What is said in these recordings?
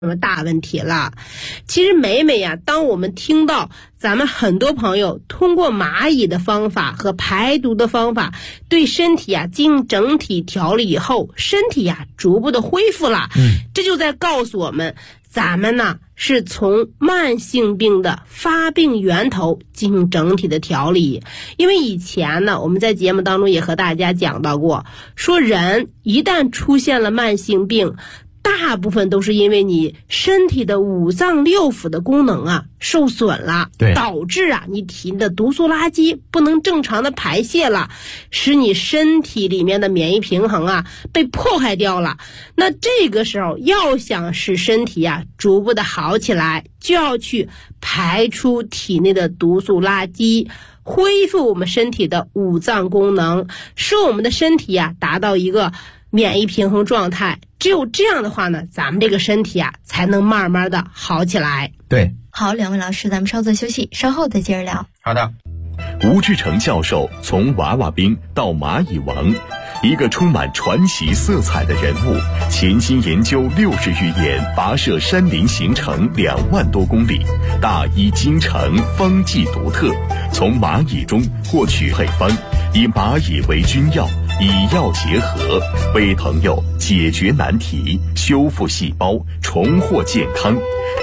什么大问题了。其实每每呀，当我们听到咱们很多朋友通过蚂蚁的方法和排毒的方法对身体啊进行整体调理以后，身体呀逐步的恢复了，这就在告诉我们，咱们呢是从慢性病的发病源头进行整体的调理。因为以前呢，我们在节目当中也和大家讲到过，说人一旦出现了慢性病，大部分都是因为你身体的五脏六腑的功能啊受损了，导致啊你体内的毒素垃圾不能正常的排泄了，使你身体里面的免疫平衡啊被破坏掉了。那这个时候要想使身体啊逐步的好起来，就要去排出体内的毒素垃圾，恢复我们身体的五脏功能，使我们的身体啊达到一个免疫平衡状态。只有这样的话呢，咱们这个身体啊才能慢慢的好起来。 对， 好，两位老师，咱们稍作休息，稍后再接着聊。 好的。 吴志成教授从娃娃兵到蚂蚁王，一个充满传奇色彩的人物，潜心研究60余年，跋涉山林行程2万多公里，大医精诚，方剂独特，从蚂蚁中获取配方，以蚂蚁为君药，以药结合，为朋友解决难题，修复细胞，重获健康。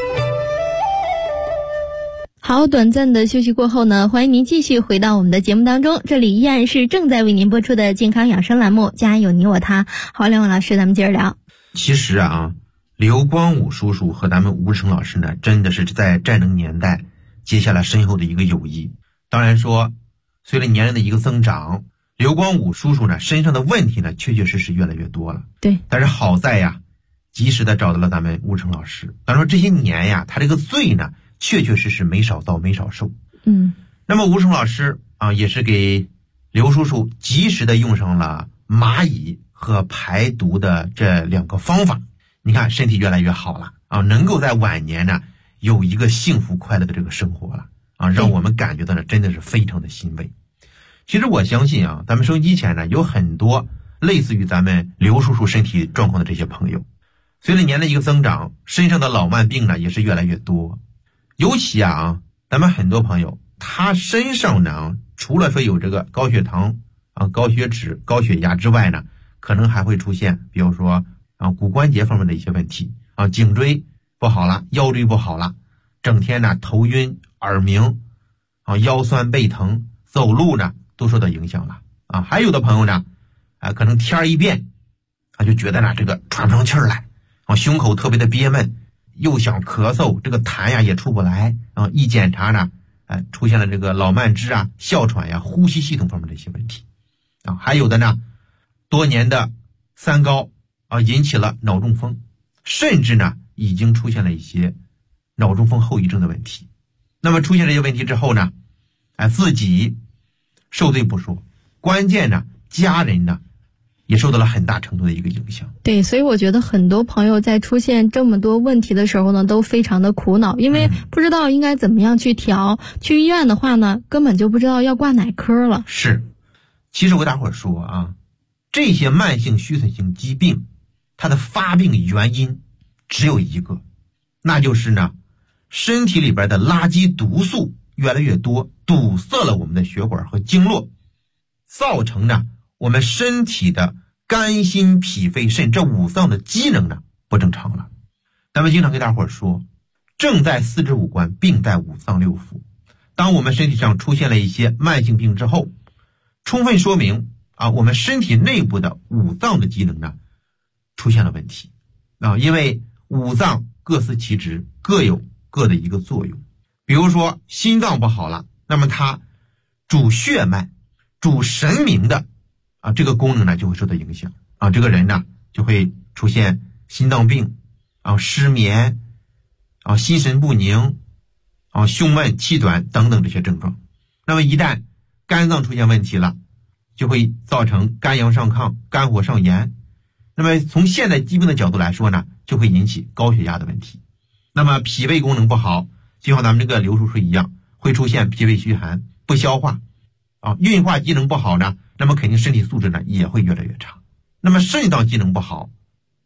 好，短暂的休息过后呢，欢迎您继续回到我们的节目当中，这里依然是正在为您播出的健康养生栏目，家有你我他。好，两位老师，咱们接着聊。 其实啊，刘光武叔叔和咱们吴志成老师呢，真的是在战争年代结下了深厚的一个友谊。当然说，随着年龄的一个增长，刘光武叔叔呢身上的问题呢，确确实实越来越多了。 对， 但是好在呀，及时的找到了咱们吴志成老师。当然说这些年呀，他这个罪呢，确确实实没少遭没少受。那么吴志成老师啊，也是给刘叔叔及时的用上了蚂蚁和排毒的这2个方法。你看身体越来越好了啊，能够在晚年呢有一个幸福快乐的这个生活了啊，让我们感觉到呢真的是非常的欣慰。其实我相信啊，咱们收音机前呢有很多类似于咱们刘叔叔身体状况的这些朋友，随着年的一个增长，身上的老慢病呢也是越来越多。尤其啊，咱们很多朋友他身上呢，除了说有这个高血糖啊、高血脂、高血压之外呢，可能还会出现比如说啊骨关节方面的一些问题啊，颈椎不好了，腰椎不好了，整天呢头晕耳鸣啊，腰酸背疼，走路呢都受到影响了啊。还有的朋友呢可能天一变就觉得呢这个喘不上气儿来啊，胸口特别的憋闷，又想咳嗽，这个痰呀也出不来啊，一检查呢出现了这个老慢支啊、哮喘呀、呼吸系统方面的一些问题啊。还有的呢，多年的三高啊引起了脑中风，甚至呢已经出现了一些脑中风后遗症的问题。那么出现这些问题之后呢，自己受罪不说，关键呢家人呢也受到了很大程度的一个影响。 对，所以我觉得很多朋友在出现这么多问题的时候呢，都非常的苦恼，因为不知道应该怎么样去调。去医院的话呢，根本就不知道要挂哪科了。 是，其实我给大伙儿说啊，这些慢性虚损性疾病，它的发病原因只有一个，那就是呢，身体里边的垃圾毒素越来越多，堵塞了我们的血管和经络，造成呢我们身体的肝心脾肺肾这5脏的机能呢不正常了。咱们经常给大伙儿说，正在4肢5官，病在5脏6腑。当我们身体上出现了一些慢性病之后，充分说明啊，我们身体内部的5脏的机能呢出现了问题啊。因为5脏各司其职，各有各的一个作用。比如说心脏不好了，那么它主血脉、主神明的啊这个功能呢就会受到影响啊，这个人呢就会出现心脏病啊、失眠啊、心神不宁啊、胸闷气短等等这些症状。那么一旦肝脏出现问题了，就会造成肝阳上亢、肝火上炎。那么从现代疾病的角度来说呢，就会引起高血压的问题。那么脾胃功能不好，就像咱们这个刘叔叔一样，会出现脾胃虚寒、不消化啊。运化机能不好呢，那么肯定身体素质呢也会越来越差。那么肾脏机能不好，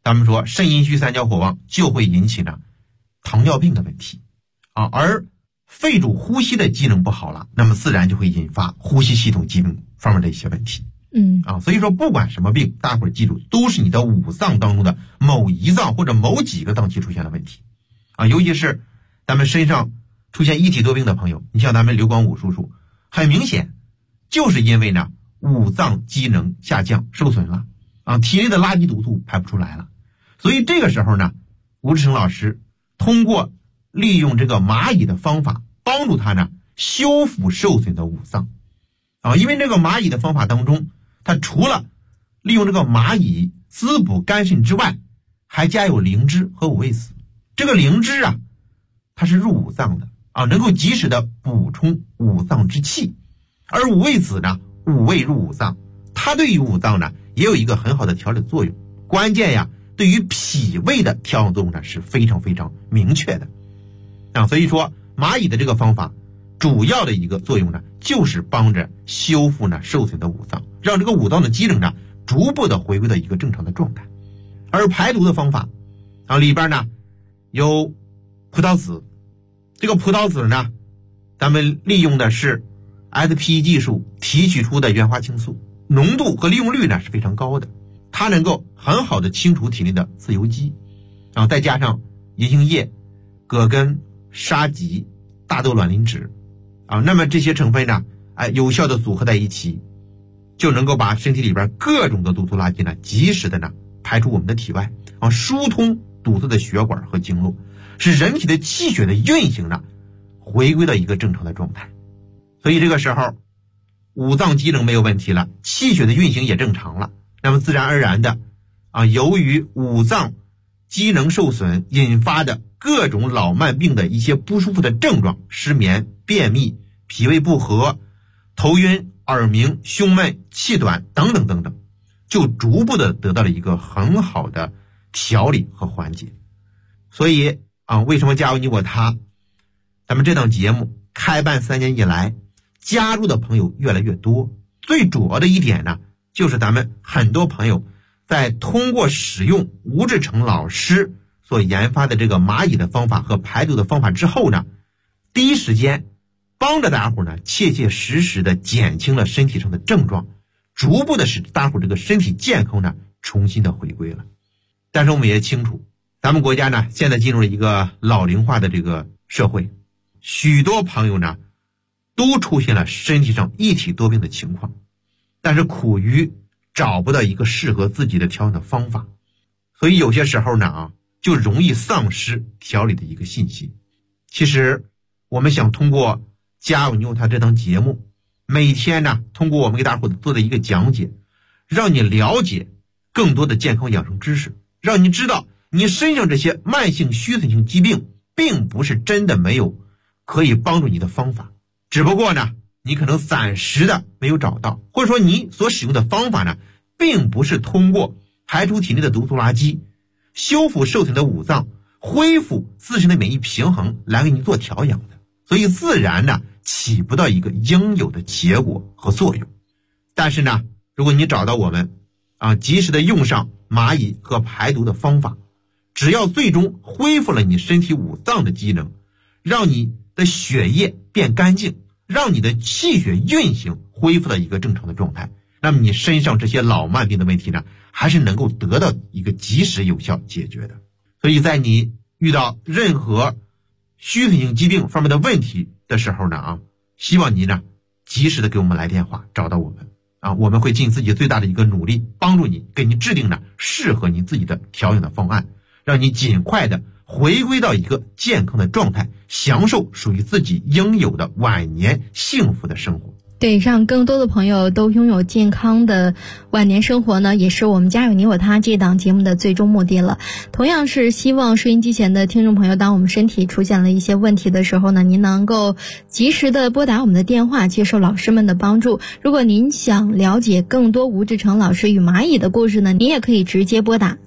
咱们说肾阴虚三焦火旺就会引起呢糖尿病的问题而肺主呼吸的机能不好了，那么自然就会引发呼吸系统疾病方面的一些问题。所以说不管什么病，大伙儿记住，都是你的五脏当中的某一脏或者某几个脏器出现了问题尤其是咱们身上出现一体多病的朋友，你像咱们刘光武叔叔，很明显就是因为呢五脏机能下降受损了体内的垃圾毒素排不出来了。所以这个时候呢，吴志成老师通过利用这个蚂蚁的方法，帮助他呢修复受损的五脏因为这个蚂蚁的方法当中，它除了利用这个蚂蚁滋补肝肾之外，还加有灵芝和五味子。这个灵芝它是入五脏的能够及时的补充五脏之气，而五味子呢，五味入五脏，它对于五脏呢也有一个很好的调理作用。关键对于脾胃的调养作用呢是非常非常明确的所以说蚂蚁的这个方法主要的一个作用呢，就是帮着修复呢受损的五脏，让这个五脏的机能呢逐步的回归到一个正常的状态。而排毒的方法里边呢有葡萄籽，这个葡萄籽呢，咱们利用的是 SPE 技术提取出的原花青素，浓度和利用率呢是非常高的，它能够很好的清除体内的自由基再加上银杏叶、葛根、沙棘、大豆卵磷脂那么这些成分呢有效的组合在一起，就能够把身体里边各种的毒素垃圾呢及时的呢排出我们的体外疏通堵塞的血管和经络，使人体的气血的运行呢回归到一个正常的状态。所以这个时候五脏机能没有问题了，气血的运行也正常了，那么自然而然的由于五脏机能受损引发的各种老慢病的一些不舒服的症状，失眠、便秘、脾胃不和、头晕、耳鸣、胸闷、气短等等等等，就逐步的得到了一个很好的调理和缓解。所以为什么加入你我他咱们这档节目开办3年以来，加入的朋友越来越多，最主要的一点呢，就是咱们很多朋友在通过使用吴志成老师所研发的这个蚂蚁的方法和排毒的方法之后呢，第一时间帮着大伙呢切切实实的减轻了身体上的症状，逐步的使大伙这个身体健康呢重新的回归了。但是我们也清楚，咱们国家呢现在进入了一个老龄化的这个社会，许多朋友呢都出现了身体上一体多病的情况，但是苦于找不到一个适合自己的调养的方法，所以有些时候呢就容易丧失调理的一个信心。其实我们想通过加入你我他这档节目，每天呢通过我们给大伙做的一个讲解，让你了解更多的健康养生知识，让你知道你身上这些慢性虚损性疾病并不是真的没有可以帮助你的方法，只不过呢你可能暂时的没有找到，或者说你所使用的方法呢并不是通过排出体内的毒素垃圾，修复受损的五脏，恢复自身的免疫平衡来给你做调养的，所以自然呢起不到一个应有的结果和作用。但是呢如果你找到我们及时的用上蚂蚁和排毒的方法，只要最终恢复了你身体五脏的机能，让你的血液变干净，让你的气血运行恢复到一个正常的状态，那么你身上这些老慢病的问题呢还是能够得到一个及时有效解决的。所以在你遇到任何虚损性疾病方面的问题的时候呢希望你呢及时的给我们来电话，找到我们我们会尽自己最大的一个努力，帮助你，给你制定呢适合你自己的调养的方案，让你尽快的回归到一个健康的状态，享受属于自己应有的晚年幸福的生活。 对，让更多的朋友都拥有健康的晚年生活呢，也是我们家有你我他这档节目的最终目的了。同样是希望收音机前的听众朋友，当我们身体出现了一些问题的时候呢，您能够及时的拨打我们的电话，接受老师们的帮助。如果您想了解更多吴志成老师与蚂蚁的故事呢，您也可以直接拨打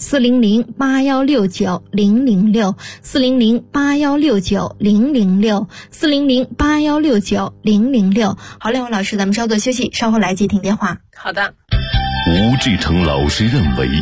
400-8169-006 400-8169-006 400-8169-006。好嘞，老师，咱们稍作休息，稍后来接听电话。 好的。 吴志成老师认为，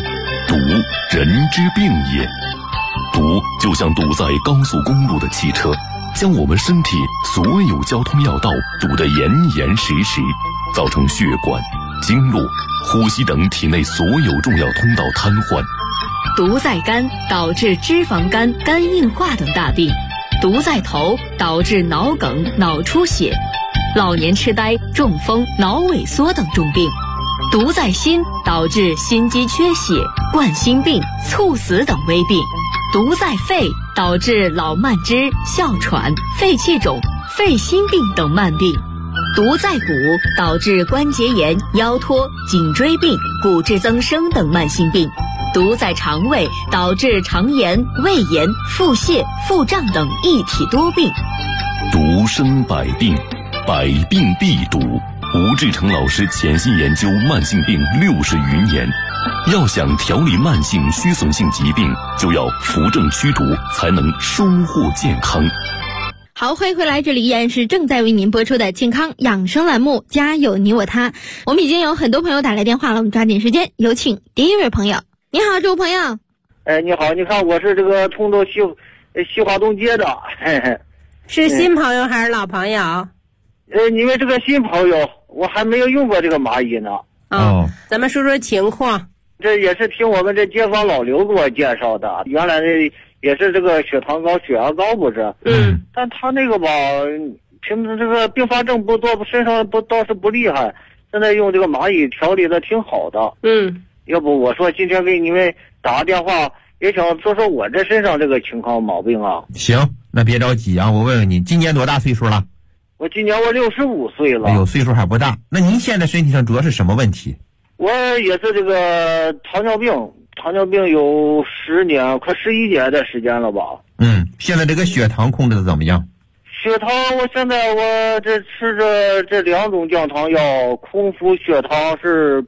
堵，人之病也。堵就像堵在高速公路的汽车，将我们身体所有交通要道堵得严严实实，造成血管、经络、呼吸等体内所有重要通道瘫痪。 毒在肝，导致脂肪肝、肝硬化等大病；毒在头，导致脑梗、脑出血、老年痴呆、中风、脑萎缩等重病；毒在心，导致心肌缺血、冠心病、猝死等危病；毒在肺，导致老慢支、哮喘、肺气肿、肺心病等慢病；毒在骨，导致关节炎、腰托、颈椎病、骨质增生等慢性病；毒在肠胃，导致肠炎、胃炎、腹泻、腹胀等一体多病。 毒生百病，百病必毒。吴志成老师潜心研究慢性病60余年，要想调理慢性虚损性疾病，就要扶正驱毒，才能收获健康。 好，欢迎回来，这里依然是正在为您播出的健康养生栏目，家有你我他。我们已经有很多朋友打来电话了，我们抓紧时间，有请第一位朋友。你好，这位朋友。 你好，你看我是这个通州西华东街的。 是新朋友还是老朋友？ 你们这个新朋友，我还没有用过这个蚂蚁呢。 哦，咱们说说情况。 这也是听我们这街坊老刘给我介绍的，原来也是这个血糖高、血压高不是？但他那个吧，平时这个并发症不多，身上倒是不厉害。现在用这个蚂蚁调理的挺好的。要不我说今天给你们打个电话，也想说说我这身上这个情况毛病啊。 行，那别着急啊，我问问你，今年多大岁数了？ 我今年我65岁了。 哎呦，岁数还不大。那您现在身体上主要是什么问题？ 我也是这个糖尿病有10年，快11年的时间了吧。 现在这个血糖控制的怎么样？ 血糖，我现在我这吃着这2种降糖药，空腹血糖是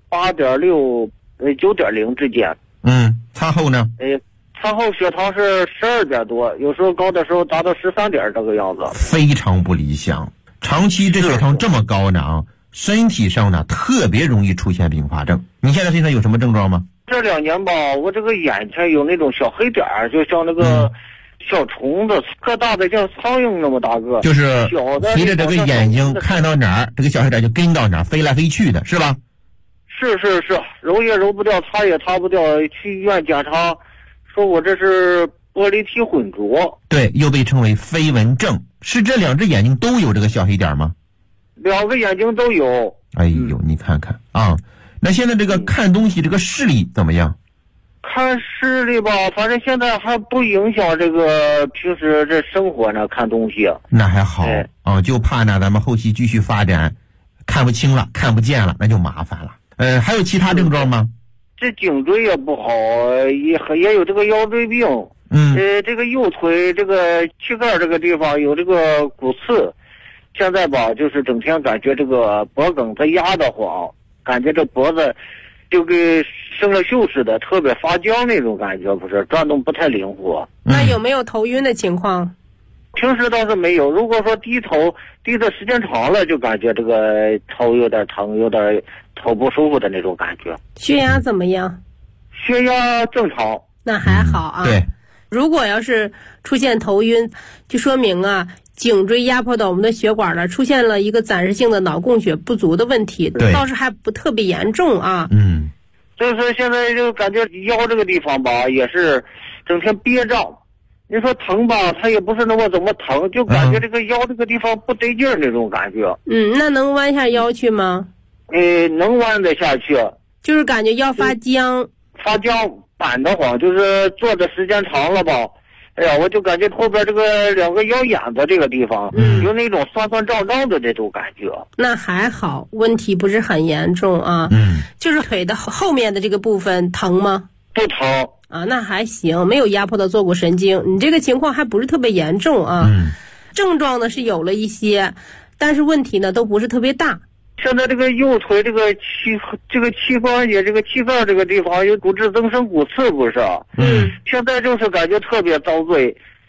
8.6、9.0之间。 餐后呢？ 餐后血糖是12点多，有时候高的时候达到13点这个样子。 非常不理想。长期这血糖这么高呢，身体上呢特别容易出现并发症。你现在身上有什么症状吗？ 这2年吧，我这个眼前有那种小黑点儿，就像那个小虫子，特大的像苍蝇那么大个， 就是随着这个眼睛看到哪儿，这个小黑点就跟到哪儿，飞来飞去的，是吧？ 是，揉也揉不掉，擦也擦不掉。去医院检查，说我这是玻璃体混浊。对， 又被称为飞蚊症。是这2只眼睛都有这个小黑点吗 ？2个眼睛都有。 哎呦，你看看啊，那现在这个看东西这个视力怎么样？ 看视力吧，反正现在还不影响这个平时这生活呢，看东西。 那还好就怕呢咱们后期继续发展看不清了，看不见了，那就麻烦了。还有其他症状吗？ 这颈椎也不好，也有这个腰椎病。这个右腿这个膝盖这个地方有这个骨刺，现在吧就是整天感觉这个脖梗子压得慌，感觉这脖子就跟生了锈似的，特别发僵那种感觉，不是转动不太灵活。 那有没有头晕的情况？ 平时倒是没有，如果说低的时间长了，就感觉这个头有点疼，有点头不舒服的那种感觉。 血压怎么样？ 血压正常。 那还好啊。 对， 如果要是出现头晕，就说明颈椎压迫到我们的血管了，出现了一个暂时性的脑供血不足的问题，倒是还不特别严重啊。 就是现在就感觉腰这个地方吧，也是整天憋胀。你说疼吧，它也不是那么怎么疼，就感觉这个腰这个地方不得劲儿那种感觉。 那能弯下腰去吗？ 能弯得下去。 就是感觉腰发僵。 发僵板得慌，就是坐的时间长了吧。哎呀，我就感觉后边这个2个腰眼子这个地方，有那种酸酸胀胀的这种感觉。 那还好，问题不是很严重啊。就是腿的后面的这个部分疼吗？ 不疼啊，那还行，没有压迫到坐骨神经。你这个情况还不是特别严重啊。症状呢是有了一些，但是问题呢都不是特别大。 现在这个右腿这个膝关节这个膝盖这个地方有骨质增生骨刺，不是？现在就是感觉特别遭罪，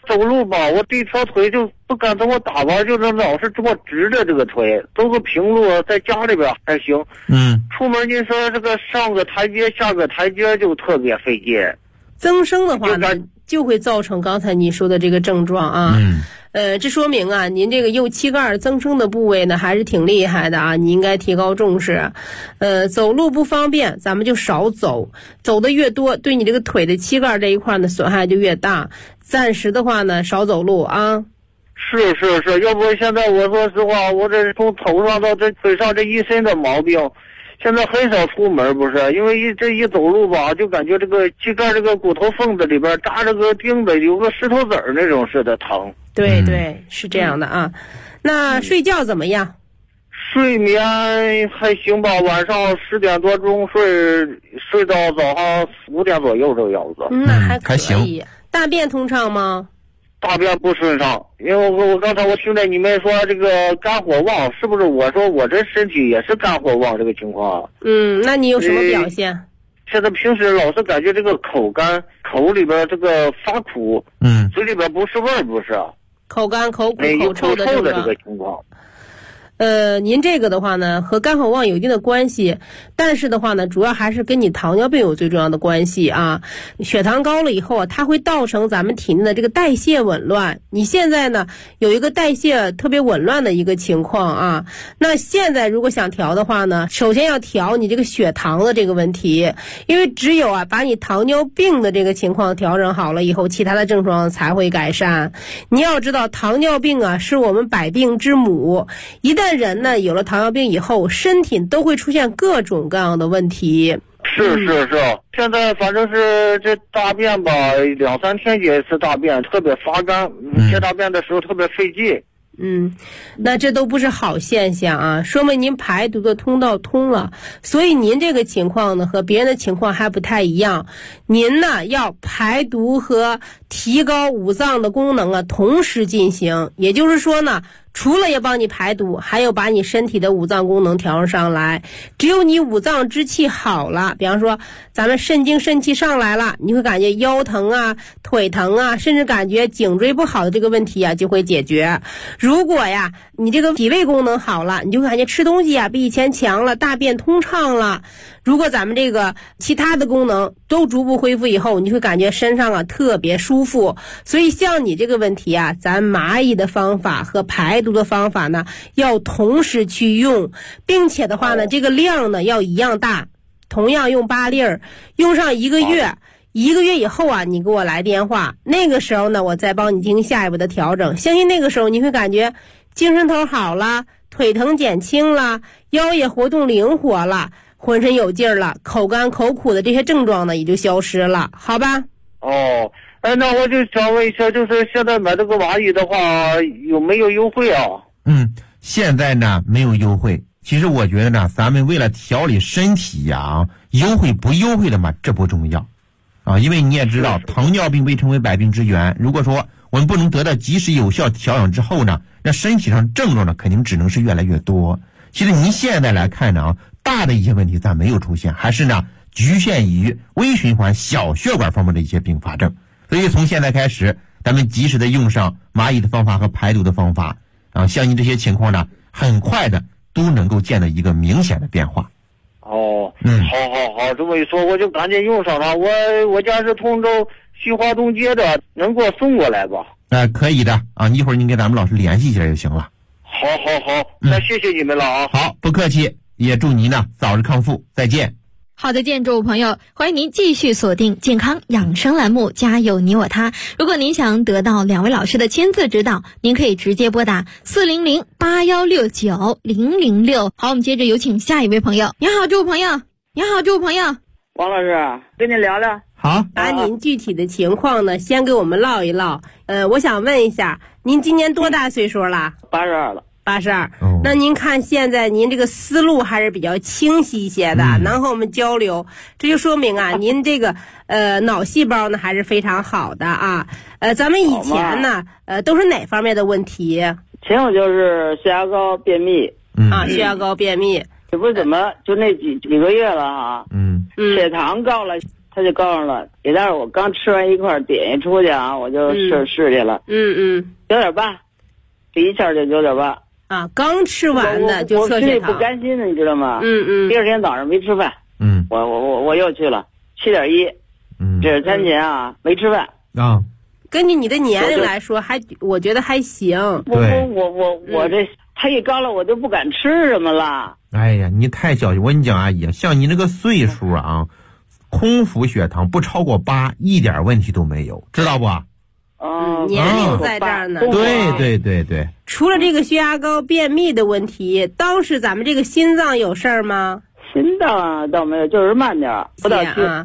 走路吧，我这条腿就不敢这么打吧，就是老是这么直着这个腿，都是平路，在家里边还行。出门你说这个上个台阶下个台阶就特别费劲。 增生的话呢，就会造成刚才你说的这个症状啊。这说明啊，您这个右膝盖增生的部位呢还是挺厉害的啊，你应该提高重视。走路不方便，咱们就少走，走的越多，对你这个腿的膝盖这一块呢损害就越大。暂时的话呢，少走路啊。 是，要不现在我说实话，我这从头上到这腿上这一身的毛病。现在很少出门，不是因为一走路吧，就感觉这个膝盖这个骨头缝子里边扎着个钉子，有个石头子儿那种似的疼。 对，是这样的啊。那睡觉怎么样？ 睡眠还行吧，晚上10点多钟睡到早上5点左右这个样子。 那还可以。 行。 大便通畅吗？ 大便不顺畅，因为我刚才我听着你们说这个肝火旺，是不是？我说我这身体也是肝火旺这个情况。 那你有什么表现？ 现在平时老是感觉这个口干，口里边这个发苦，嘴里边不是味儿，不是？ 口干、口苦、口臭的这个情况。 您这个的话呢，和肝火旺有一定的关系，但是的话呢，主要还是跟你糖尿病有最重要的关系啊。血糖高了以后啊，它会造成咱们体内的这个代谢紊乱。你现在呢有一个代谢特别紊乱的一个情况啊。那现在如果想调的话呢，首先要调你这个血糖的这个问题，因为只有啊把你糖尿病的这个情况调整好了以后，其他的症状才会改善。你要知道，糖尿病啊是我们百病之母，一旦人呢有了糖尿病以后，身体都会出现各种各样的问题。 是，现在反正是这大便吧，2、3天解一次大便，特别发干，解大便的时候特别费劲。 那这都不是好现象啊，说明您排毒的通道通了，所以您这个情况呢和别人的情况还不太一样。您呢要排毒和提高五脏的功能啊同时进行，也就是说呢，除了要帮你排毒，还要把你身体的五脏功能调上来。只有你五脏之气好了，比方说咱们肾精肾气上来了，你会感觉腰疼啊、腿疼啊，甚至感觉颈椎不好的这个问题啊就会解决。如果呀你这个脾胃功能好了，你就感觉吃东西啊比以前强了，大便通畅了。如果咱们这个其他的功能都逐步恢复以后，你会感觉身上啊特别舒服。所以像你这个问题啊，咱蚂蚁的方法和排毒的方法呢要同时去用，并且的话呢这个量呢要一样大，同样用8粒儿，用上1个月。1个月以后啊，你给我来电话，那个时候呢我再帮你进行下一步的调整。相信那个时候你会感觉精神头好了，腿疼减轻了，腰也活动灵活了，浑身有劲儿了，口干口苦的这些症状呢也就消失了，好吧？ 那我就想问一下，就是现在买这个蚂蚁的话有没有优惠啊？ 现在呢没有优惠。其实我觉得呢，咱们为了调理身体呀，优惠不优惠的嘛，这不重要啊。因为你也知道，糖尿病被称为百病之源。如果说我们不能得到及时有效调养之后呢，那身体上症状呢肯定只能是越来越多。其实您现在来看呢，大的一些问题咱没有出现，还是呢局限于微循环小血管方面的一些并发症。所以从现在开始，咱们及时的用上蚂蚁的方法和排毒的方法啊，像您这些情况呢，很快的都能够见到一个明显的变化。 好，这么一说我就赶紧用上它。我家是通州西华东街的，能给我送过来吧？ 可以的啊，一会儿您跟咱们老师联系一下就行了。 好，那谢谢你们了啊。 好，不客气，也祝您呢早日康复，再见。 好的，建筑朋友，欢迎您继续锁定健康养生栏目，家有你我他。如果您想得到2位老师的亲自指导，您可以直接拨打400-8169-006。好，我们接着有请下一位朋友。你好，这位朋友。你好，这位朋友。 王老师，跟你聊聊。 好， 把您具体的情况呢先给我们唠一唠。我想问一下，您今年多大岁数了 ？82了。 82。那您看现在您这个思路还是比较清晰一些的，能和我们交流，这就说明啊您这个脑细胞呢还是非常好的啊。咱们以前呢都是哪方面的问题？ 前有就是血压高便秘血压高便秘， 也不怎么就那几个月了哈。血糖高了， 他就告诉了，也但是我刚吃完一块点一出去啊，我就试去了。9.8，第一下就9.8。 啊，刚吃完的就测血糖。 我心里不甘心的，你知道吗？第二天早上没吃饭。我又去了7.1。这是3天啊，没吃饭啊。 根据你的年龄来说，我觉得还行。 我这他一高了，我就不敢吃什么了。 哎呀，你太小气！我跟你讲，阿姨，像你那个岁数啊，空腹血糖不超过8，一点问题都没有，知道不？ 年龄在这儿呢。 对。 除了这个血压高、便秘的问题，当时咱们这个心脏有事儿吗？ 心脏倒没有，就是慢点儿，不到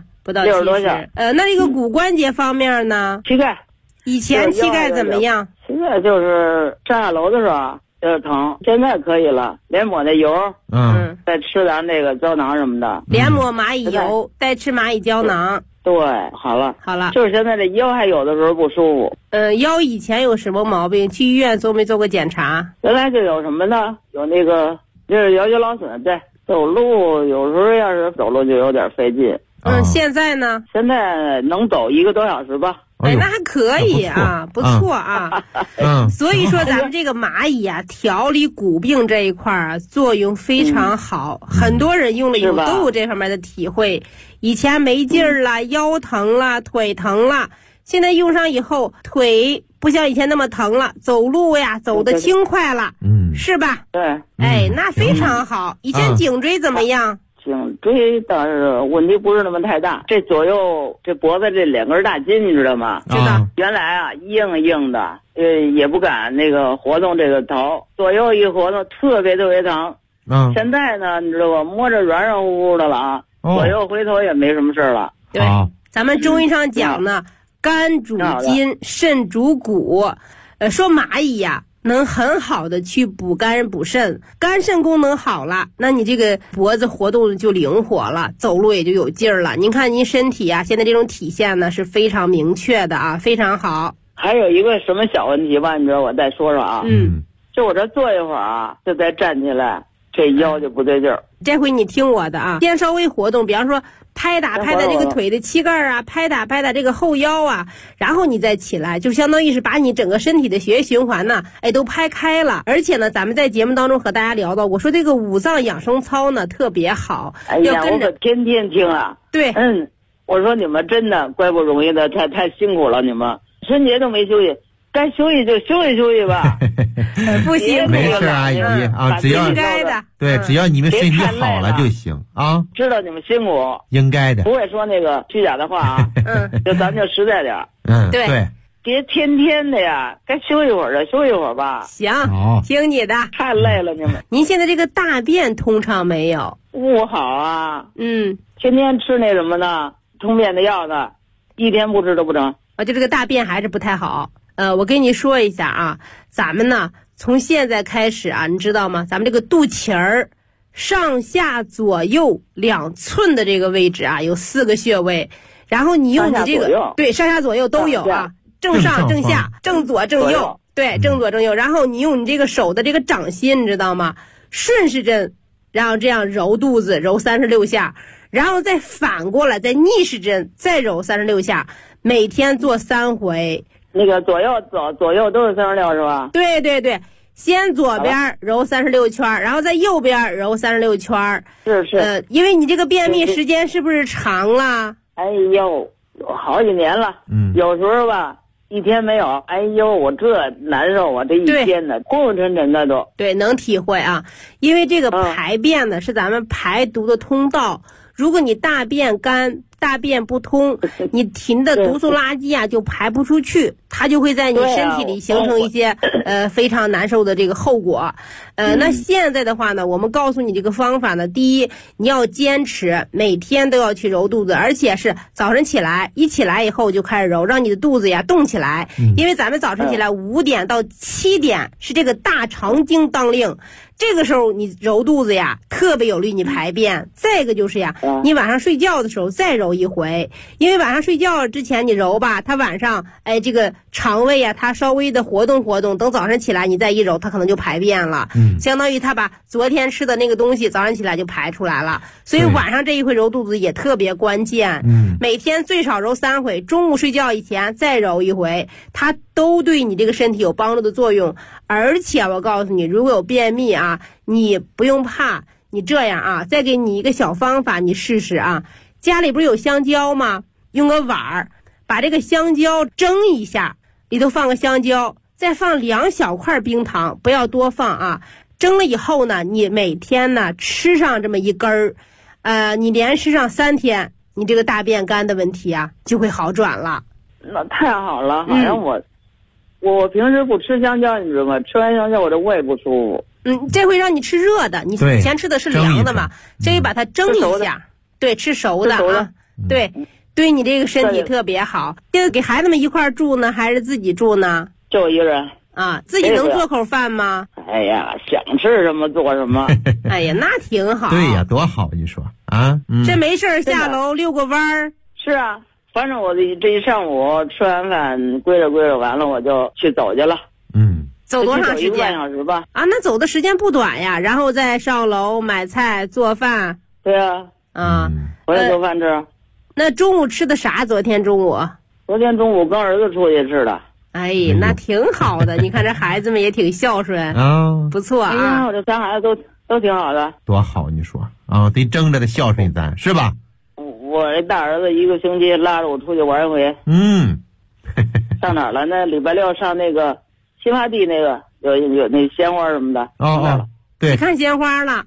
60多下。那这个骨关节方面呢？ 膝盖。 以前膝盖怎么样？ 现在就是上下楼的时候就是疼，现在可以了，连抹那油，再吃咱那个胶囊什么的， 连抹蚂蚁油，再吃蚂蚁胶囊。 对，好了，就是现在这腰还有的时候不舒服。 腰以前有什么毛病？去医院做没做过检查？ 原来就有什么呢？有那个就是腰肌劳损，对，走路有时候要是走路就有点费劲。 现在呢？ 现在能走1个多小时吧。 那还可以啊，不错啊。所以说咱们这个蚂蚁啊，调理骨病这一块啊，作用非常好。很多人用了以后都有这方面的体会。以前没劲儿了，腰疼了，腿疼了，现在用上以后，腿不像以前那么疼了，走路呀走得轻快了，是吧？ 对。 那非常好。以前颈椎怎么样？ 颈椎倒是问题不是那么太大，这左右这脖子这2根大筋你知道吗？ 知道。 原来啊硬的，也不敢那个活动这个头，左右一活动特别疼。现在呢，你知道吧？摸着软乎乎的了啊，左右回头也没什么事了。 对，咱们中医上讲呢，肝主筋，肾主骨。说蚂蚁呀，能很好的去补肝补肾，肝肾功能好了，那你这个脖子活动就灵活了，走路也就有劲儿了。您看您身体啊，现在这种体现呢是非常明确的啊，非常好。 还有一个什么小问题吧，你知道我再说说啊。就我这坐一会儿啊，就再站起来，这腰就不对劲儿。 这回你听我的啊，先稍微活动，比方说拍打这个腿的膝盖啊，拍打这个后腰啊，然后你再起来，就相当于是把你整个身体的血液循环呢，都拍开了。而且呢，咱们在节目当中和大家聊到，我说这个5脏养生操呢特别好，要跟着我可天天听啊。 对， 我说你们真的怪不容易的，太辛苦了，你们春节都没休息。该休息就休息吧。 不行， 没事，阿姨啊，只要应该的， 对，只要你们身体好了就行啊。 知道你们辛苦， 应该的， 不会说那个虚假的话啊。就咱就实在点。 对， 别天天的呀，该休息会儿就休息会儿吧。 行，听你的。 太累了，你们。 您现在这个大便通畅没有？ 不好啊。天天吃那什么呢？通便的药呢，一天不吃都不成。 就这个大便还是不太好。我跟你说一下啊，咱们呢从现在开始啊，你知道吗？咱们这个肚脐儿上下左右2寸的这个位置啊，有4个穴位，然后你用你这个对上下左右都有啊，正上正下正左正右，对，正左正右，然后你用你这个手的这个掌心，你知道吗？顺时针，然后这样揉肚子，揉36下，然后再反过来，再逆时针再揉36下，每天做3回。 那个左右都是36是吧？ 对，先左边揉36圈，然后在右边揉36圈。 是。 因为你这个便秘时间是不是长了？ 哎呦，好几年了。有时候吧，一天没有，哎呦，我这难受啊，这一天的昏沉沉的都。 对，能体会啊，因为这个排便呢是咱们排毒的通道。如果你大便干，大便不通，你停的毒素垃圾啊就排不出去，它就会在你身体里形成一些非常难受的这个后果。那现在的话呢，我们告诉你这个方法呢，第一，你要坚持每天都要去揉肚子，而且是早晨起来，一起来以后就开始揉，让你的肚子呀动起来。因为咱们早晨起来5点到7点是这个大肠经当令，这个时候你揉肚子呀特别有利你排便。再一个就是呀，你晚上睡觉的时候再揉揉一回。因为晚上睡觉之前你揉吧，它晚上这个肠胃啊，它稍微的活动活动，等早上起来你再一揉，它可能就排便了。相当于它把昨天吃的那个东西早上起来就排出来了。所以晚上这一回揉肚子也特别关键。每天最少揉3回，中午睡觉以前再揉一回，它都对你这个身体有帮助的作用。而且我告诉你，如果有便秘啊，你不用怕，你这样啊，再给你一个小方法，你试试啊。家里不是有香蕉吗？用个碗儿把这个香蕉蒸一下，里头放个香蕉，再放2小块冰糖，不要多放啊。蒸了以后呢，你每天呢吃上这么1根儿，你连吃上3天，你这个大便干的问题啊就会好转了。 那太好了，好像我平时不吃香蕉，你知道吗？吃完香蕉我这胃不舒服。 这会让你吃热的，你以前吃的是凉的嘛，这一把它蒸一下，对，吃熟的啊，对，对你这个身体特别好。现在给孩子们一块住呢，还是自己住呢？ 就一个人啊，自己能做口饭吗？ 哎呀，想吃什么做什么。 哎呀，那挺好。 对呀，多好！你说啊， 这没事下楼遛个弯儿。 是啊，反正我这一上午吃完饭归着完了，我就去走去了。 走多长时间？1个半小时吧。 啊，那走的时间不短呀。然后再上楼买菜做饭。 对啊。回来做饭吃。 那中午吃的啥？昨天中午跟儿子出去吃的。 哎，那挺好的。你看这孩子们也挺孝顺不错啊。 哎呀，我这3孩子都挺好的。 多好，你说啊，得争着的孝顺咱是吧？ 我这大儿子1个星期拉着我出去玩一回。上哪儿了？那礼拜6上那个新发地那个有那鲜花什么的。 对， 你看鲜花了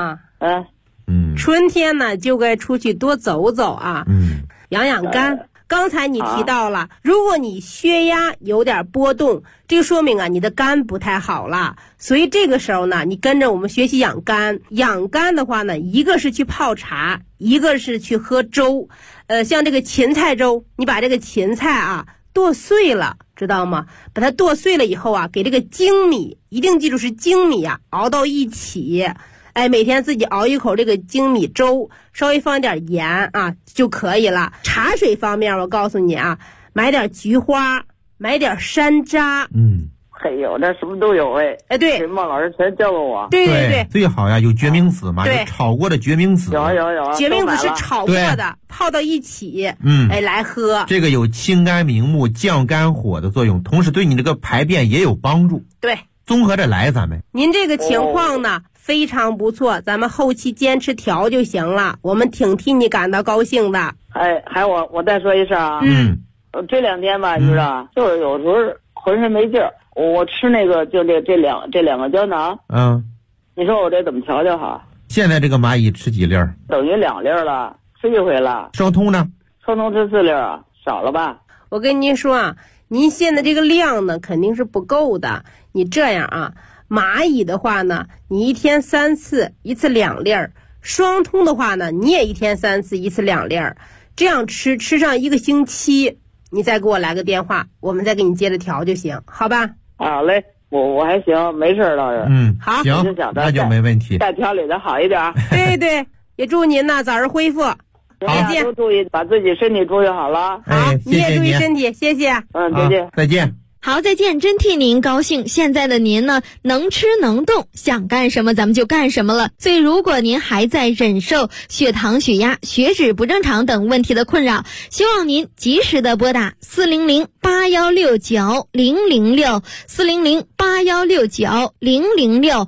春天呢就该出去多走走啊，养养肝。刚才你提到了，如果你血压有点波动，这个说明啊你的肝不太好了。所以这个时候呢，你跟着我们学习养肝。养肝的话呢，一个是去泡茶，一个是去喝粥。像这个芹菜粥，你把这个芹菜啊剁碎了，知道吗？把它剁碎了以后啊，给这个粳米，一定记住是粳米啊，熬到一起。每天自己熬一口这个粳米粥，稍微放点盐啊就可以了。茶水方面，我告诉你啊，买点菊花，买点山楂。 嘿呦，那什么都有对， 孟老师全教过我。 对， 最好呀有决明子嘛，有炒过的决明子。 有。 决明子是炒过的，泡到一起，来喝。 这个有清肝明目、降肝火的作用，同时对你这个排便也有帮助。 对， 综合着来，咱们。 您这个情况呢非常不错，咱们后期坚持调就行了，我们挺替你感到高兴的。 还我再说一声啊，这2天吧，你知道，就是有时候浑身没劲儿。我吃那个就这两个胶囊，你说我这怎么调就好？ 现在这个蚂蚁吃几粒儿？ 等于2粒了，吃1回了。 烧通呢？ 烧通吃4粒啊，少了吧？ 我跟您说啊，您现在这个量呢肯定是不够的。你这样啊，蚂蚁的话呢，你1天3次，1次2粒儿；双通的话呢，你也1天3次，1次2粒儿。这样吃上1个星期，你再给我来个电话，我们再给你接着调就行，好吧？ 好嘞，我还行，没事倒是。 好， 行，那就没问题。 再调理的好一点。 对，也祝您呢早日恢复。再见。 都注意把自己身体注意好了。 好，你也注意身体，谢谢。 再见。 再见。 好，再见，真替您高兴。现在的您呢，能吃能动，想干什么咱们就干什么了。所以如果您还在忍受血糖、血压、血脂不正常等问题的困扰，希望您及时的拨打400-8169-006 400-8169-006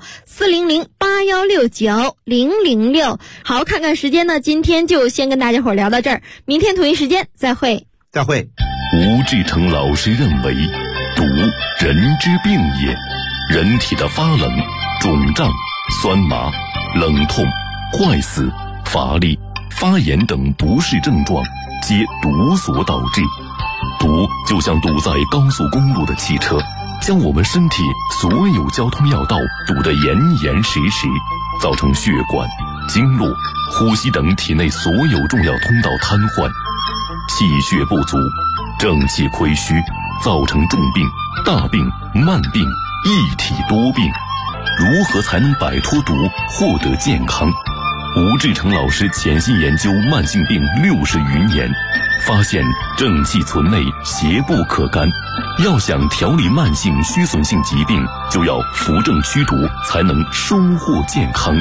400-8169-006。好，看看时间呢，今天就先跟大家伙聊到这儿，明天同一时间再会。 再会。 吴志成老师认为，毒人之病也，人体的发冷、肿胀、酸麻、冷痛、坏死、乏力、发炎等不适症状，皆毒所导致。毒就像堵在高速公路的汽车，将我们身体所有交通要道堵得严严实实，造成血管、经络、呼吸等体内所有重要通道瘫痪，气血不足，正气亏虚，造成重病、大病、慢病，一体多病。如何才能摆脱毒，获得健康？ 吴志成老师潜心研究慢性病60余年，发现正气存内，邪不可干。要想调理慢性虚损性疾病，就要扶正驱毒，才能收获健康。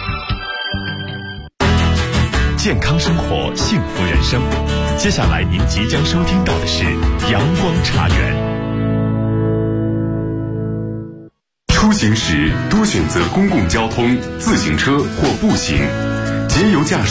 健康生活，幸福人生。接下来您即将收听到的是阳光茶园。出行时多选择公共交通、自行车或步行，节油驾驶